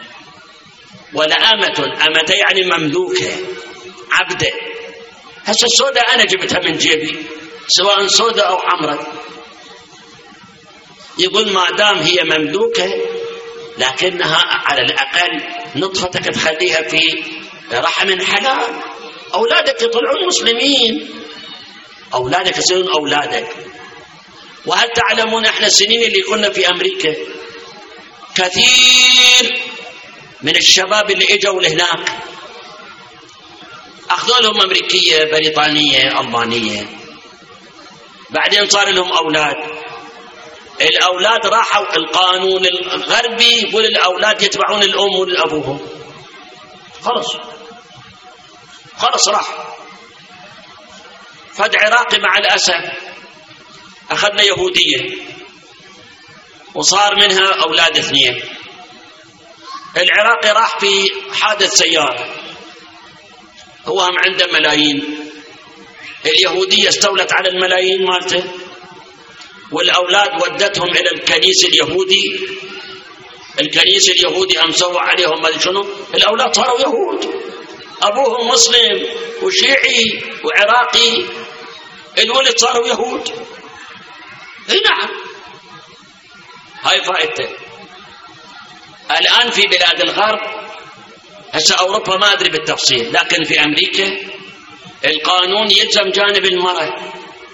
ولأمة، أمة يعني مملوكة عبدة. هسه السودة أنا جبتها من جيبي سواء سودة أو حمراء. يقول ما دام هي مملوكة لكنها على الأقل نطفتك تخليها في رحم حلال، أولادك يطلعون مسلمين، أولادك يصيرون أولادك. وهل تعلمون احنا السنين اللي كنا في أمريكا كثير من الشباب اللي اجوا لهناك أخذوا لهم أمريكية بريطانية ألمانية، بعدين صار لهم أولاد. الأولاد راحوا، القانون الغربي يقول الأولاد يتبعون الأم والأبوهم، خلص راح. فد عراقي مع الأسف أخذنا يهودية وصار منها أولاد 2. العراقي راح في حادث سيارة، هو هم عنده ملايين، اليهودية استولت على الملايين مالته، والأولاد ودتهم إلى الكنيس اليهودي، الكنيس اليهودي هم سوى عليهم ما شنو، الأولاد صاروا يهود، أبوهم مسلم وشيعي وعراقي، الولد صاروا يهود. نعم. هاي فائدته. الآن في بلاد الغرب، هسه أوروبا ما أدري بالتفصيل، لكن في أمريكا القانون يلزم جانب المرأة.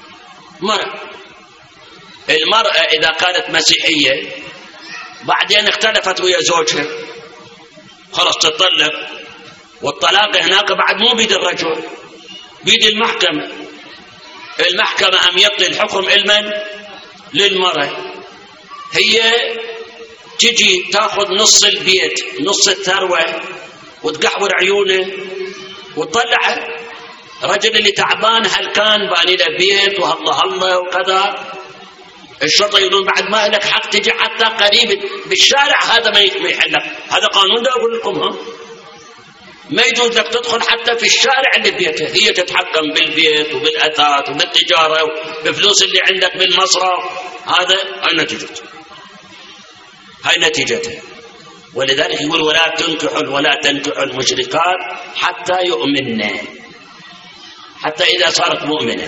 المرأة إذا كانت مسيحية بعدين اختلفت ويا زوجها خلاص تطلق، والطلاق هناك بعد مو بيد الرجل، بيد المحكمة. المحكمة هم يعطي الحكم لمن؟ للمرأة. هي تجي تاخذ نص البيت، نص الثروة، وتقحور عيونه وتطلعه. الرجل اللي تعبان هل كان باني له بيت وهلا وكذا، الشرطة يقولون بعد ما لك حق تجي حتى قريب بالشارع، هذا ما يحلك، هذا قانون. ده أقول لكم ما يجوز لك تدخل حتى في الشارع اللي بيته، هي تتحكم بالبيت وبالأثاث وبالتجارة وبفلوس اللي عندك بالمصرف. هذا هاي نتيجته. ولذلك يقول ولا تنكحوا المشركات حتى يؤمنن، حتى إذا صارت مؤمنة.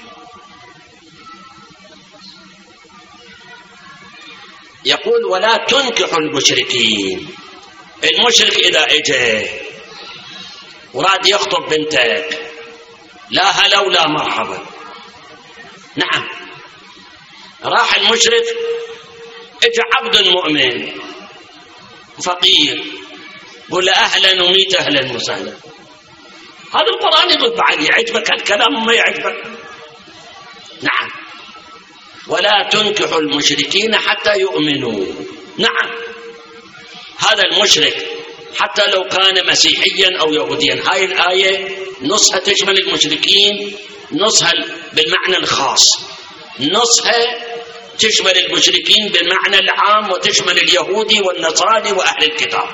يقول ولا تنكحوا المشركين. المشرك إذا اجى وراد يخطب بنتك، لا هلا ولا مرحبا. نعم. راح المشرك اجى عبد مؤمن فقير، قل أهلا وميت أهلا وسهلا. هذا القرآن يقول بعد يعجبك الكلام ما يعجبك. نعم. ولا تنكحوا المشركين حتى يؤمنوا. نعم. هذا المشرك حتى لو كان مسيحيا أو يهوديا، هاي الآية نصها تشمل المشركين، نصها بالمعنى الخاص، نصها تشمل المشركين بالمعنى العام وتشمل اليهودي والنصراني وأهل الكتاب.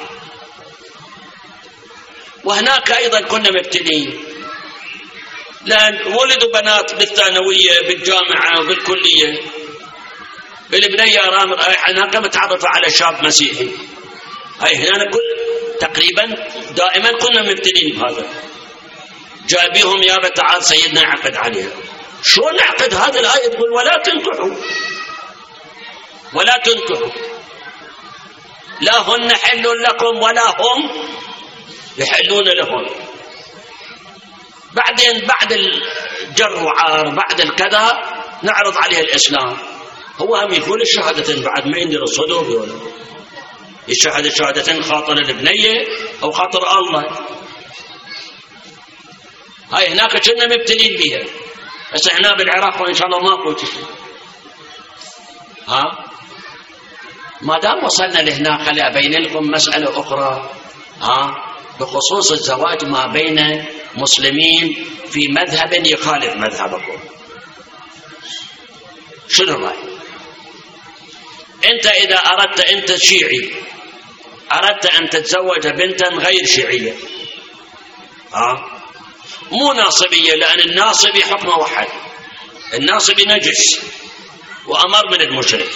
وهناك أيضا كنا مبتلين، لأن ولدوا بنات بالثانوية بالجامعة وبالكلية، بالبنية رامر هناك متعرفة على شاب مسيحي، هاي هنا تقريبا دائما كنا مبتلين بهذا، جابيهم يابا تعال سيدنا عقد عليها. شو نعقد؟ هذه الآية تقول ولا تنكحوا، ولا تنكحوا، لا هن حل لكم ولا هم يحلون لهم. بعدين بعد الجر وعار بعد الكذا نعرض عليه الإسلام، هو هم يقول الشهادتين بعد ما يندر الصدور ولا يشهد الشهادتين خاطر البنية أو خاطر الله. هاي هناك كنا مبتلين بها، بس احنا بالعراق وإن شاء الله ماكو شيء. ما دام وصلنا لهنا خلي أبين لكم مسألة أخرى بخصوص الزواج ما بين مسلمين في مذهب يخالف مذهبكم. شنو الرأي؟ أنت إذا أردت، أنت شيعي أردت أن تتزوج بنتا غير شيعية، مو ناصبية، لأن الناصبي حكمه واحد، الناصبي نجس وأمر من المشرك.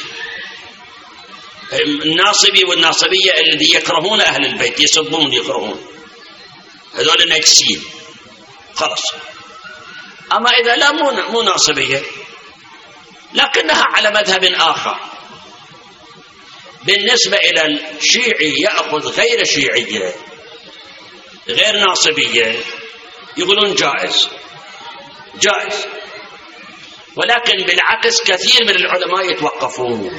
الناصبي والناصبية الذي يكرهون أهل البيت، يسبون يكرهون، هذول نجسين خلاص. أما إذا لا مو ناصبية لكنها على مذهب آخر، بالنسبة إلى الشيعي يأخذ غير شيعية غير ناصبية يقولون جائز، جائز. ولكن بالعكس كثير من العلماء يتوقفون.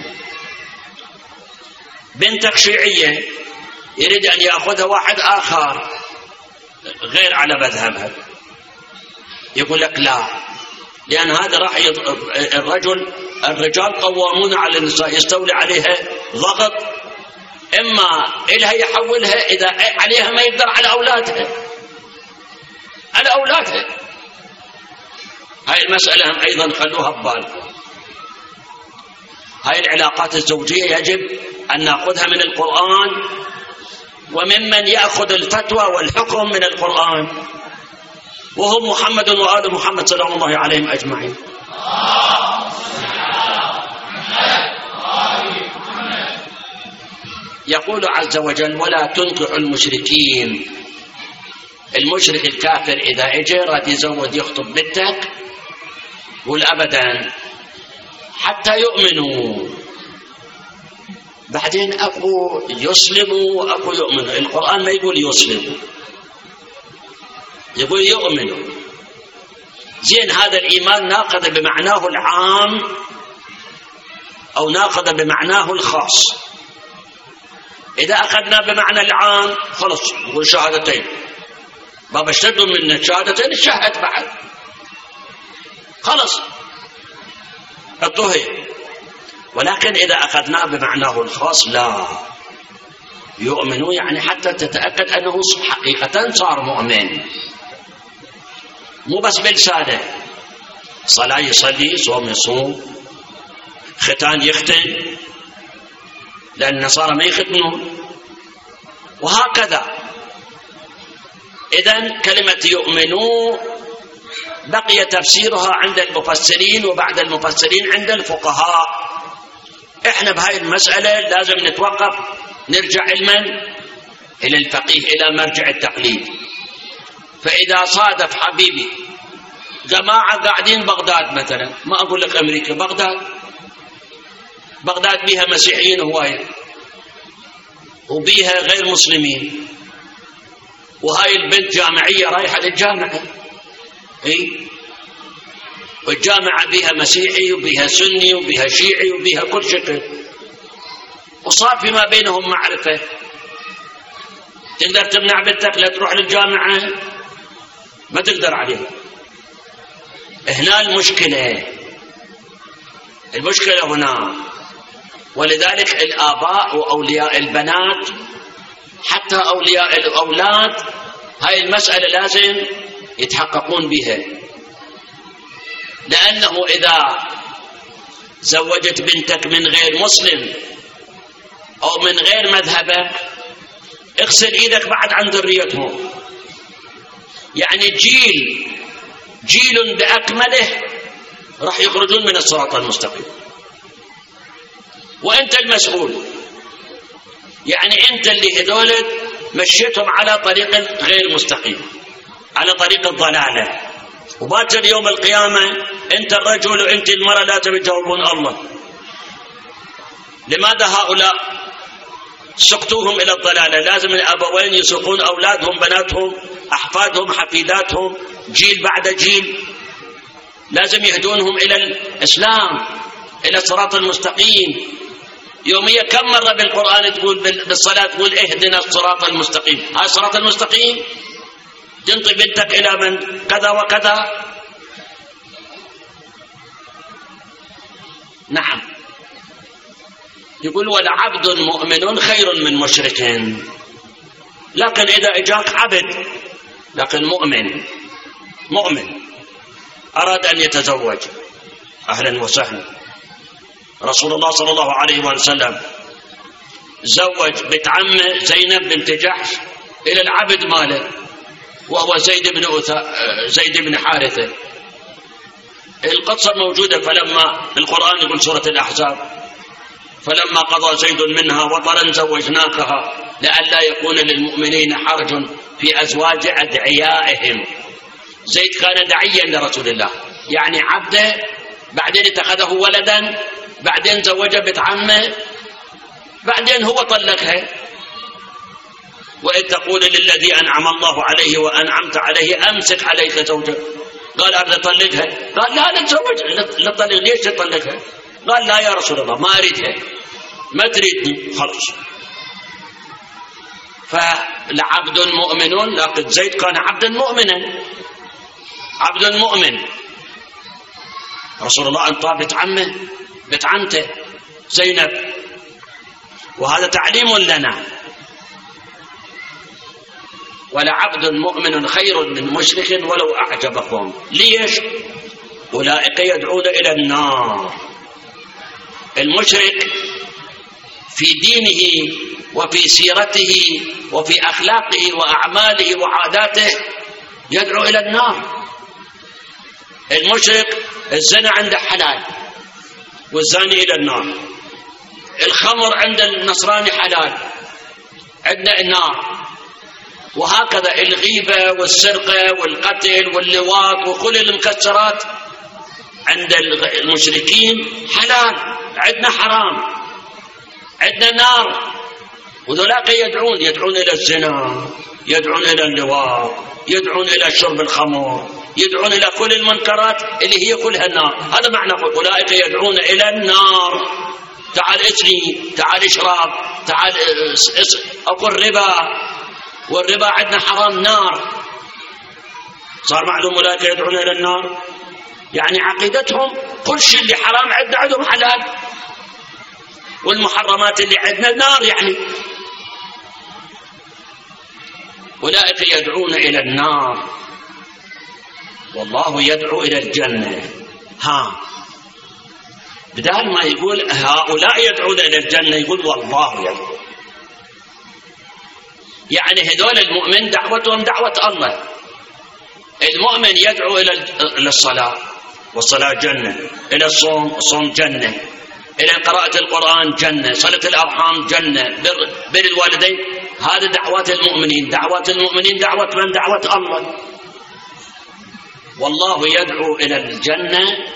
بنتك شيعية يريد أن يأخذها واحد آخر غير على مذهبها، يقول لك لا، لأن هذا راح الرجال قوامون على النساء، يستولي عليها ضغط، إما إلها يحولها، إذا عليها ما يقدر على أولادها، على أولادها. هاي المسألة هم أيضا خلوها ببالكم. هاي العلاقات الزوجية يجب أن نأخذها من القرآن، وممن يأخذ الفتوى والحكم من القرآن وهم محمد وآل محمد صلى الله عليهم أجمعين. يقول عز وجل ولا تنكحوا المشركين. المشرك الكافر إذا اجى راد يزود يخطب بنتك قول أبدا حتى يؤمنوا، بعدين أكو يسلموا وأكو يؤمنوا. القرآن ما يقول يسلموا، يقول يؤمنوا. زين هذا الإيمان ناقض بمعناه العام أو ناقض بمعناه الخاص. إذا أخذنا بمعنى العام خلص نقول شهادتين، بابا اشتدوا من الشهادتين الشهد بعد خلص الطهي. ولكن إذا أخذناه بمعناه الخاص لا، يؤمنوا يعني حتى تتأكد أنه حقيقة صار مؤمن، مو بس بلسانه، صلاة يصلي، صوم يصوم، ختان يختن، لأن النصارى ما يختنون، وهكذا. إذن كلمة يؤمنوا بقي تفسيرها عند المفسرين وبعد المفسرين عند الفقهاء. احنا بهاي المسألة لازم نتوقف، نرجع علما إلى الفقيه، إلى مرجع التقليد. فإذا صادف حبيبي جماعة قاعدين بغداد مثلا، ما أقول لك أمريكا، بغداد بيها مسيحيين هواية وبيها غير مسلمين، وهاي البنت جامعية رايحة للجامعة، والجامعة بيها مسيحي وبيها سني وبيها شيعي وبيها كل شكل، وصار فيما بينهم معرفة. تقدر تمنع بنتك لا تروح للجامعة؟ ما تقدر عليها. هنا المشكلة هنا. ولذلك الآباء وأولياء البنات حتى أولياء الأولاد هاي المسألة لازم يتحققون بها، لأنه إذا زوجت بنتك من غير مسلم أو من غير مذهبك اغسل إيدك بعد عن ذريتهم. يعني جيل بأكمله راح يخرجون من الصراط المستقيم، وأنت المسؤول. يعني أنت اللي هذول مشيتهم على طريق غير مستقيم، على طريق الضلالة، وباكر يوم القيامة أنت الرجل وأنت المرأة لا تجاوبون الله. لماذا هؤلاء سقطوهم إلى الضلالة؟ لازم الأبوين يسوقون أولادهم، بناتهم، أحفادهم، حفيداتهم، جيل بعد جيل، لازم يهدونهم إلى الإسلام، إلى الصراط المستقيم. يوميا كم مرة بالقرآن تقول بالصلاة تقول اهدنا الصراط المستقيم؟ هذا الصراط المستقيم تنطي بنتك إلى من كذا وكذا؟ نعم. يقول ولعبد مؤمن خير من مشرك. لكن إذا اجاك عبد لكن مؤمن أراد أن يتزوج، أهلا وسهلا. رسول الله صلى الله عليه وسلم زوج بنت عمه زينب بنت جحش إلى العبد ماله وهو زيد بن حارثة. القصة موجودة، فلما القرآن يقول سورة الأحزاب فلما قضى زيد منها وطرا زوجناكها لئلا يكون للمؤمنين حرج في أزواج أدعيائهم. زيد كان دعيا لرسول الله، يعني عبده، بعدين اتخذه ولدا، بعدين زوج بنت عمه، بعدين هو طلقها. وإذ تقول للذي أنعم الله عليه وأنعمت عليه أمسك عليك زوجك، قال أريد أطلقها، قال لا نتزوج، نطلق. ليش تطلقها؟ قال لا يا رسول الله ما أريدها، ما تريدني خلص. فلعبد مؤمن، لكن زيد كان عبدا مؤمنا، عبد مؤمن. رسول الله أنطى بنت عمته زينب، وهذا تعليم لنا. ولعبد مؤمن خير من مشرك ولو أعجبكم. ليش؟ أولئك يدعون إلى النار. المشرك في دينه وفي سيرته وفي أخلاقه وأعماله وعاداته يدعو إلى النار. المشرك الزنا عنده حلال والزاني إلى النار، الخمر عند النصراني حلال، عندنا النار. وهكذا الغيبة والسرقة والقتل واللواط وكل المكسرات عند المشركين حلال، عندنا حرام، عندنا نار. وذولاك يدعون إلى الزنا، يدعون إلى اللواط، يدعون إلى شرب الخمر، يدعون إلى كل المنكرات اللي هي كلها النار. هذا معنى أولئك يدعون إلى النار. تعال اسري، تعال اشرب، تعال أكل ربا، والربا عندنا حرام نار. صار معلوم أولئك يدعون إلى النار، يعني عقيدتهم كل شيء اللي حرام عندهم حلال، والمحرمات اللي عندنا نار. يعني أولئك يدعون إلى النار والله يدعو إلى الجنة. بدال ما يقول هؤلاء يدعون إلى الجنة يقول والله يدعو. يعني هذول المؤمن دعوتهم دعوة الله. المؤمن يدعو إلى الصلاة، والصلاة جنة، إلى الصوم جنة، إلى قراءة القرآن جنة، صلة الأرحام جنة، بر الوالدين. هذا دعوات المؤمنين. دعوات المؤمنين دعوة من؟ دعوة الله. والله يدعو إلى الجنة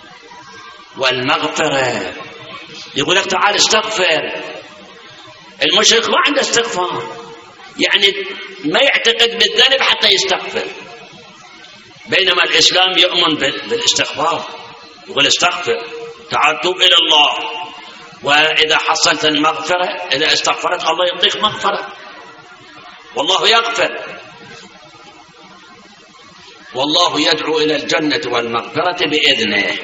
والمغفرة. يقول لك تعال استغفر. المشرك ما عنده استغفار، يعني ما يعتقد بالذنب حتى يستغفر، بينما الإسلام يؤمن بالاستغفار. يقول استغفر، تعال توب إلى الله، وإذا حصلت المغفرة إذا استغفرت الله يعطيك مغفرة، والله يغفر. والله يدعو إلى الجنة والمغفرة بإذنه.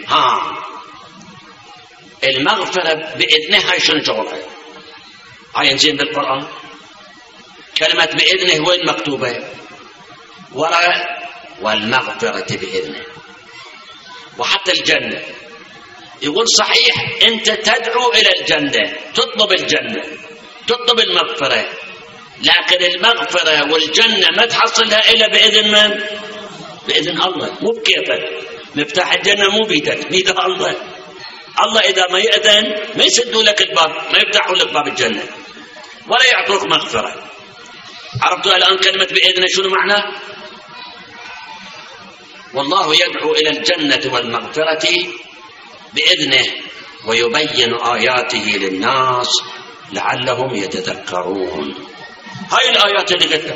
المغفرة بإذنها شنو شغلها؟ هاي نزين بالقرآن. كلمة بإذنه وين مكتوبة؟ وراء والمغفرة بإذنه. وحتى الجنة يقول صحيح أنت تدعو إلى الجنة، تطلب الجنة، تطلب المغفرة، لكن المغفرة والجنة ما تحصلها إلا بإذن من؟ بإذن الله، مو بكيفك. مفتاح الجنة مو بيدك، بيد الله. الله إذا ما يأذن ما يسدوا لك الباب، ما يفتحوا لك باب الجنة ولا يعطوك مغفرة. عرفتوا الآن كلمة بإذنه شنو معناه؟ والله يدعو إلى الجنة والمغفرة بإذنه ويبين آياته للناس لعلهم يتذكرون. هاي الآيات اللي قلتها: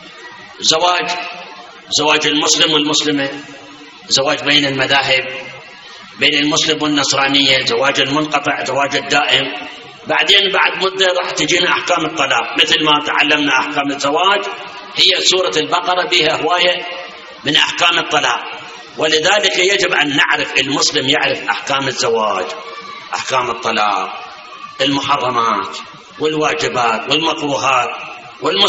زواج المسلم والمسلمة، زواج بين المذاهب، بين المسلم والنصرانية، زواج المنقطع، زواج الدائم. بعدين بعد مدة راح تجينا أحكام الطلاق، مثل ما تعلمنا أحكام الزواج. هي سورة البقرة فيها هواية من أحكام الطلاق، ولذلك يجب أن نعرف، المسلم يعرف أحكام الزواج، أحكام الطلاق، المحرمات والواجبات والمكروهات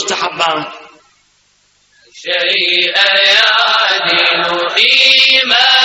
والمستحبات. شيء يعدل إيمان